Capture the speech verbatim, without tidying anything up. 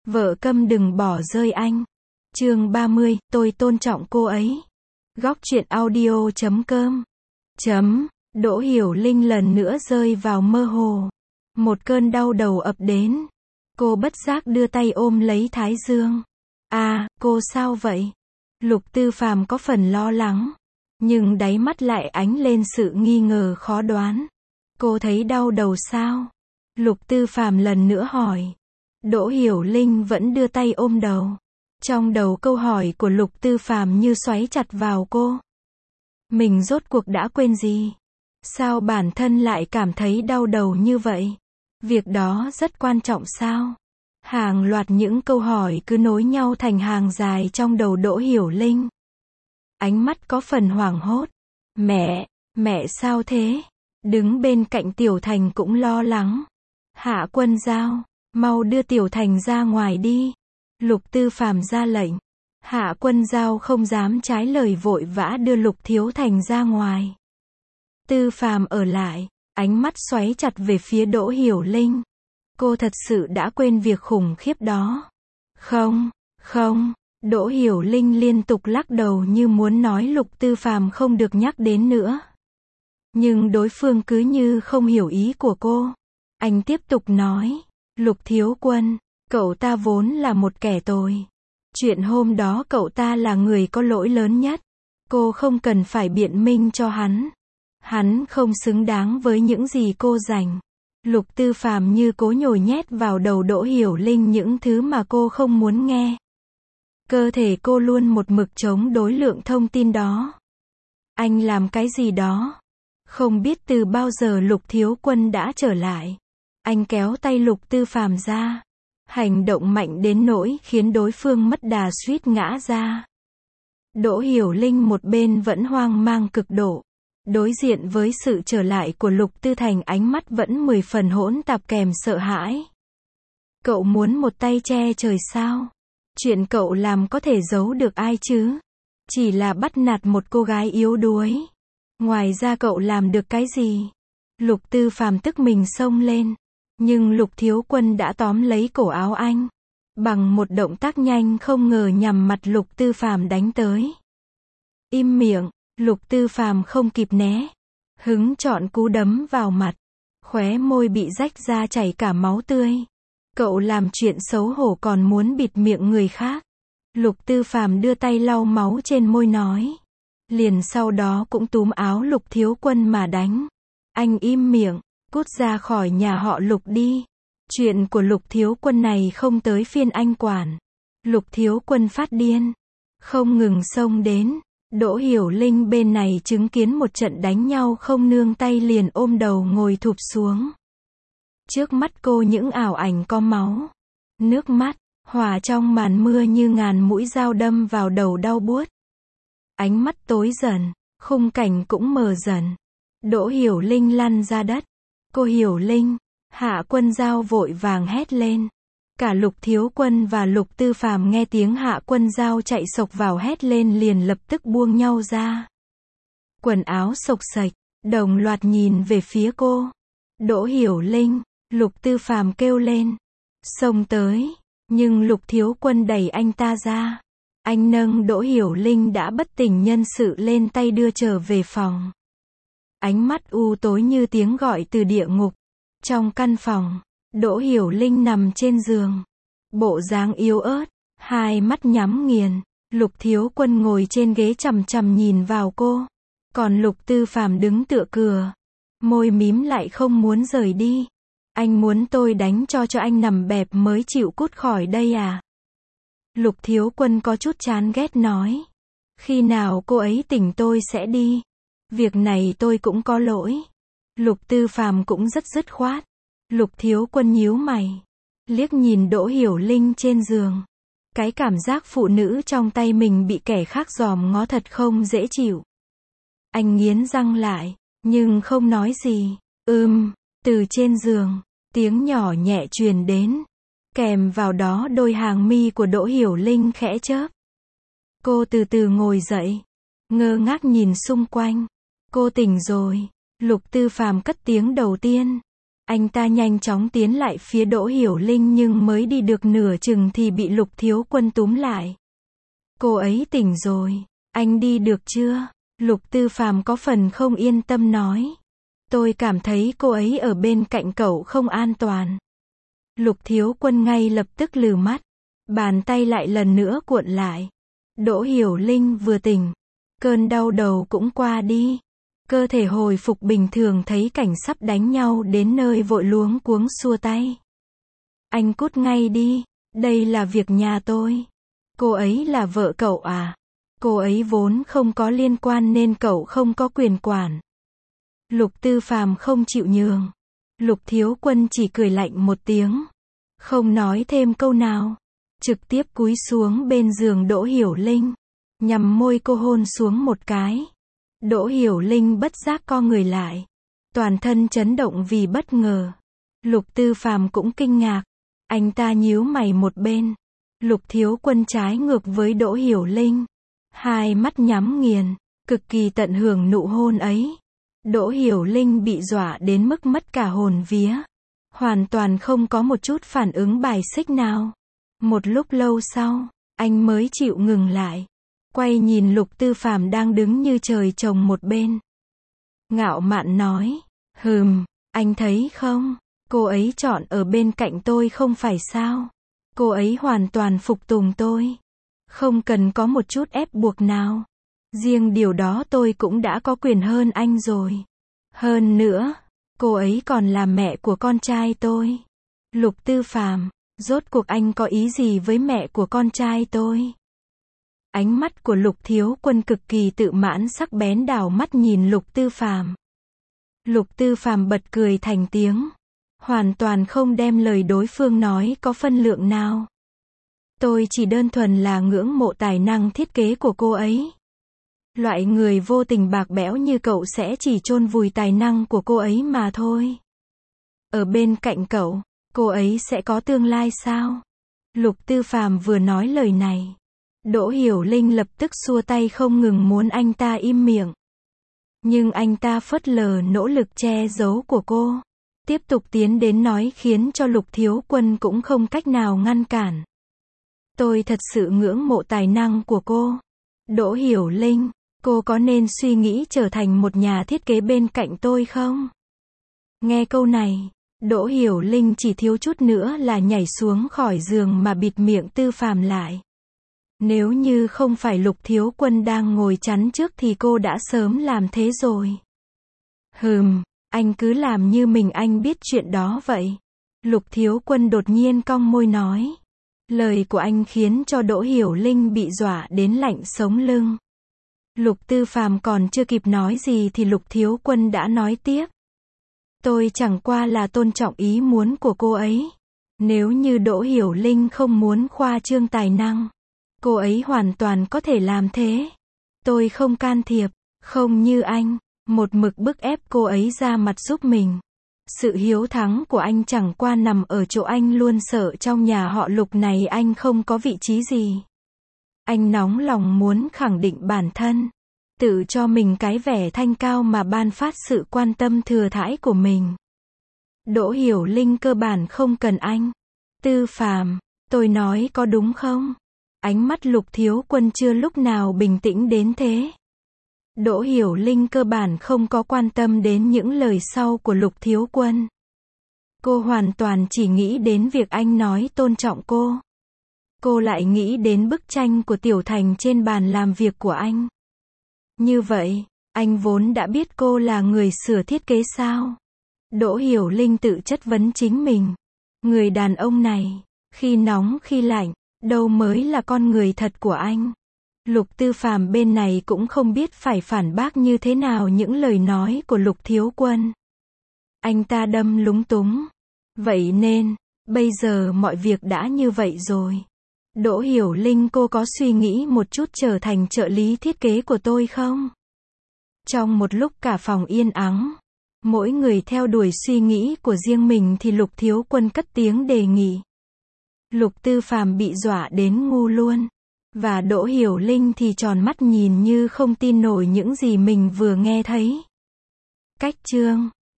Vợ câm đừng bỏ rơi anh. Chương ba mươi, tôi tôn trọng cô ấy. Góc truyện audio chấm com. Chấm, Đỗ Hiểu Linh lần nữa rơi vào mơ hồ. Một cơn đau đầu ập đến. Cô bất giác đưa tay ôm lấy thái dương. À, cô sao vậy? Lục Tư Phàm có phần lo lắng. Nhưng đáy mắt lại ánh lên sự nghi ngờ khó đoán. Cô thấy đau đầu sao? Lục Tư Phàm lần nữa hỏi. Đỗ Hiểu Linh vẫn đưa tay ôm đầu. Trong đầu câu hỏi của Lục Tư Phàm như xoáy chặt vào cô. Mình rốt cuộc đã quên gì? Sao bản thân lại cảm thấy đau đầu như vậy? Việc đó rất quan trọng sao? Hàng loạt những câu hỏi cứ nối nhau thành hàng dài trong đầu Đỗ Hiểu Linh. Ánh mắt có phần hoảng hốt. Mẹ, mẹ sao thế? Đứng bên cạnh Tiểu Thành cũng lo lắng. Hạ Quân Giao, mau đưa Tiểu Thành ra ngoài đi. Lục Tư Phàm ra lệnh. Hạ Quân Giao không dám trái lời vội vã đưa Lục Thiếu Thành ra ngoài. Tư Phàm ở lại, ánh mắt xoáy chặt về phía Đỗ Hiểu Linh. Cô thật sự đã quên việc khủng khiếp đó. Không, không, Đỗ Hiểu Linh liên tục lắc đầu như muốn nói Lục Tư Phàm không được nhắc đến nữa. Nhưng đối phương cứ như không hiểu ý của cô. Anh tiếp tục nói, Lục Thiếu Quân, cậu ta vốn là một kẻ tồi. Chuyện hôm đó cậu ta là người có lỗi lớn nhất. Cô không cần phải biện minh cho hắn. Hắn không xứng đáng với những gì cô dành. Lục Tư Phàm như cố nhồi nhét vào đầu Đỗ Hiểu Linh những thứ mà cô không muốn nghe. Cơ thể cô luôn một mực chống đối lượng thông tin đó. Anh làm cái gì đó? Không biết từ bao giờ Lục Thiếu Quân đã trở lại. Anh kéo tay Lục Tư Phàm ra. Hành động mạnh đến nỗi khiến đối phương mất đà suýt ngã ra. Đỗ Hiểu Linh một bên vẫn hoang mang cực độ. Đối diện với sự trở lại của Lục Tư Thành, ánh mắt vẫn mười phần hỗn tạp kèm sợ hãi. Cậu muốn một tay che trời sao? Chuyện cậu làm có thể giấu được ai chứ? Chỉ là bắt nạt một cô gái yếu đuối. Ngoài ra cậu làm được cái gì? Lục Tư Phàm tức mình xông lên. Nhưng Lục Thiếu Quân đã tóm lấy cổ áo anh. Bằng một động tác nhanh không ngờ nhằm mặt Lục Tư Phàm đánh tới. Im miệng, Lục Tư Phàm không kịp né. Hứng chọn cú đấm vào mặt. Khóe môi bị rách ra chảy cả máu tươi. Cậu làm chuyện xấu hổ còn muốn bịt miệng người khác. Lục Tư Phàm đưa tay lau máu trên môi nói. Liền sau đó cũng túm áo Lục Thiếu Quân mà đánh. Anh im miệng, cút ra khỏi nhà họ Lục đi. Chuyện của Lục Thiếu Quân này không tới phiên anh quản. Lục Thiếu Quân phát điên. Không ngừng xông đến. Đỗ Hiểu Linh bên này chứng kiến một trận đánh nhau không nương tay liền ôm đầu ngồi thụp xuống. Trước mắt cô những ảo ảnh có máu, nước mắt, hòa trong màn mưa như ngàn mũi dao đâm vào đầu đau buốt. Ánh mắt tối dần, khung cảnh cũng mờ dần. Đỗ Hiểu Linh lăn ra đất. Cô Hiểu Linh, Hạ Quân Giao vội vàng hét lên. Cả Lục Thiếu Quân và Lục Tư Phàm nghe tiếng Hạ Quân Giao chạy xộc vào hét lên liền lập tức buông nhau ra. Quần áo xộc xệch, đồng loạt nhìn về phía cô. Đỗ Hiểu Linh, Lục Tư Phàm kêu lên. Xông tới, nhưng Lục Thiếu Quân đẩy anh ta ra. Anh nâng Đỗ Hiểu Linh đã bất tỉnh nhân sự lên tay đưa trở về phòng. Ánh mắt u tối như tiếng gọi từ địa ngục. Trong căn phòng, Đỗ Hiểu Linh nằm trên giường. Bộ dáng yếu ớt, hai mắt nhắm nghiền. Lục Thiếu Quân ngồi trên ghế chằm chằm nhìn vào cô. Còn Lục Tư Phàm đứng tựa cửa. Môi mím lại không muốn rời đi. Anh muốn tôi đánh cho cho anh nằm bẹp mới chịu cút khỏi đây à? Lục Thiếu Quân có chút chán ghét nói. Khi nào cô ấy tỉnh tôi sẽ đi. Việc này tôi cũng có lỗi. Lục Tư Phàm cũng rất dứt khoát. Lục Thiếu Quân nhíu mày. Liếc nhìn Đỗ Hiểu Linh trên giường. Cái cảm giác phụ nữ trong tay mình bị kẻ khác dòm ngó thật không dễ chịu. Anh nghiến răng lại, nhưng không nói gì. Ừm, từ trên giường, tiếng nhỏ nhẹ truyền đến. Kèm vào đó đôi hàng mi của Đỗ Hiểu Linh khẽ chớp. Cô từ từ ngồi dậy. Ngơ ngác nhìn xung quanh. Cô tỉnh rồi. Lục Tư Phàm cất tiếng đầu tiên. Anh ta nhanh chóng tiến lại phía Đỗ Hiểu Linh nhưng mới đi được nửa chừng thì bị Lục Thiếu Quân túm lại. Cô ấy tỉnh rồi, anh đi được chưa? Lục Tư Phàm có phần không yên tâm nói. Tôi cảm thấy cô ấy ở bên cạnh cậu không an toàn. Lục Thiếu Quân ngay lập tức lừ mắt. Bàn tay lại lần nữa cuộn lại. Đỗ Hiểu Linh vừa tỉnh. Cơn đau đầu cũng qua đi. Cơ thể hồi phục bình thường thấy cảnh sắp đánh nhau đến nơi vội luống cuống xua tay. Anh cút ngay đi. Đây là việc nhà tôi. Cô ấy là vợ cậu à? Cô ấy vốn không có liên quan nên cậu không có quyền quản. Lục Tư Phàm không chịu nhường. Lục Thiếu Quân chỉ cười lạnh một tiếng. Không nói thêm câu nào. Trực tiếp cúi xuống bên giường Đỗ Hiểu Linh. Nhằm môi cô hôn xuống một cái. Đỗ Hiểu Linh bất giác co người lại. Toàn thân chấn động vì bất ngờ. Lục Tư Phàm cũng kinh ngạc. Anh ta nhíu mày một bên. Lục Thiếu Quân trái ngược với Đỗ Hiểu Linh. Hai mắt nhắm nghiền. Cực kỳ tận hưởng nụ hôn ấy. Đỗ Hiểu Linh bị dọa đến mức mất cả hồn vía. Hoàn toàn không có một chút phản ứng bài xích nào. Một lúc lâu sau, anh mới chịu ngừng lại. Quay nhìn Lục Tư Phàm đang đứng như trời trồng một bên. Ngạo mạn nói. Hừm, anh thấy không? Cô ấy chọn ở bên cạnh tôi không phải sao? Cô ấy hoàn toàn phục tùng tôi. Không cần có một chút ép buộc nào. Riêng điều đó tôi cũng đã có quyền hơn anh rồi. Hơn nữa, cô ấy còn là mẹ của con trai tôi. Lục Tư Phàm, rốt cuộc anh có ý gì với mẹ của con trai tôi? Ánh mắt của Lục Thiếu Quân cực kỳ tự mãn sắc bén đảo mắt nhìn Lục Tư Phàm. Lục Tư Phàm bật cười thành tiếng. Hoàn toàn không đem lời đối phương nói có phân lượng nào. Tôi chỉ đơn thuần là ngưỡng mộ tài năng thiết kế của cô ấy. Loại người vô tình bạc bẽo như cậu sẽ chỉ chôn vùi tài năng của cô ấy mà thôi. Ở bên cạnh cậu, cô ấy sẽ có tương lai sao? Lục Tư Phàm vừa nói lời này. Đỗ Hiểu Linh lập tức xua tay không ngừng muốn anh ta im miệng. Nhưng anh ta phớt lờ nỗ lực che giấu của cô. Tiếp tục tiến đến nói khiến cho Lục Thiếu Quân cũng không cách nào ngăn cản. Tôi thật sự ngưỡng mộ tài năng của cô. Đỗ Hiểu Linh, cô có nên suy nghĩ trở thành một nhà thiết kế bên cạnh tôi không? Nghe câu này, Đỗ Hiểu Linh chỉ thiếu chút nữa là nhảy xuống khỏi giường mà bịt miệng Tư Phàm lại. Nếu như không phải Lục Thiếu Quân đang ngồi chắn trước thì cô đã sớm làm thế rồi. Hừm, anh cứ làm như mình anh biết chuyện đó vậy. Lục Thiếu Quân đột nhiên cong môi nói. Lời của anh khiến cho Đỗ Hiểu Linh bị dọa đến lạnh sống lưng. Lục Tư Phàm còn chưa kịp nói gì thì Lục Thiếu Quân đã nói tiếp. Tôi chẳng qua là tôn trọng ý muốn của cô ấy. Nếu như Đỗ Hiểu Linh không muốn khoa trương tài năng, cô ấy hoàn toàn có thể làm thế. Tôi không can thiệp, không như anh, một mực bức ép cô ấy ra mặt giúp mình. Sự hiếu thắng của anh chẳng qua nằm ở chỗ anh luôn sợ trong nhà họ Lục này anh không có vị trí gì. Anh nóng lòng muốn khẳng định bản thân, tự cho mình cái vẻ thanh cao mà ban phát sự quan tâm thừa thãi của mình. Đỗ Hiểu Linh cơ bản không cần anh. Tư Phàm, tôi nói có đúng không? Ánh mắt Lục Thiếu Quân chưa lúc nào bình tĩnh đến thế. Đỗ Hiểu Linh cơ bản không có quan tâm đến những lời sau của Lục Thiếu Quân. Cô hoàn toàn chỉ nghĩ đến việc anh nói tôn trọng cô. Cô lại nghĩ đến bức tranh của Tiểu Thành trên bàn làm việc của anh. Như vậy, anh vốn đã biết cô là người sửa thiết kế sao? Đỗ Hiểu Linh tự chất vấn chính mình. Người đàn ông này, khi nóng khi lạnh, đâu mới là con người thật của anh? Lục Tư Phàm bên này cũng không biết phải phản bác như thế nào những lời nói của Lục Thiếu Quân. Anh ta đâm lúng túng. Vậy nên, bây giờ mọi việc đã như vậy rồi. Đỗ Hiểu Linh, cô có suy nghĩ một chút trở thành trợ lý thiết kế của tôi không? Trong một lúc cả phòng yên ắng, mỗi người theo đuổi suy nghĩ của riêng mình thì Lục Thiếu Quân cất tiếng đề nghị. Lục Tư Phàm bị dọa đến ngu luôn. Và Đỗ Hiểu Linh thì tròn mắt nhìn như không tin nổi những gì mình vừa nghe thấy. Cách chương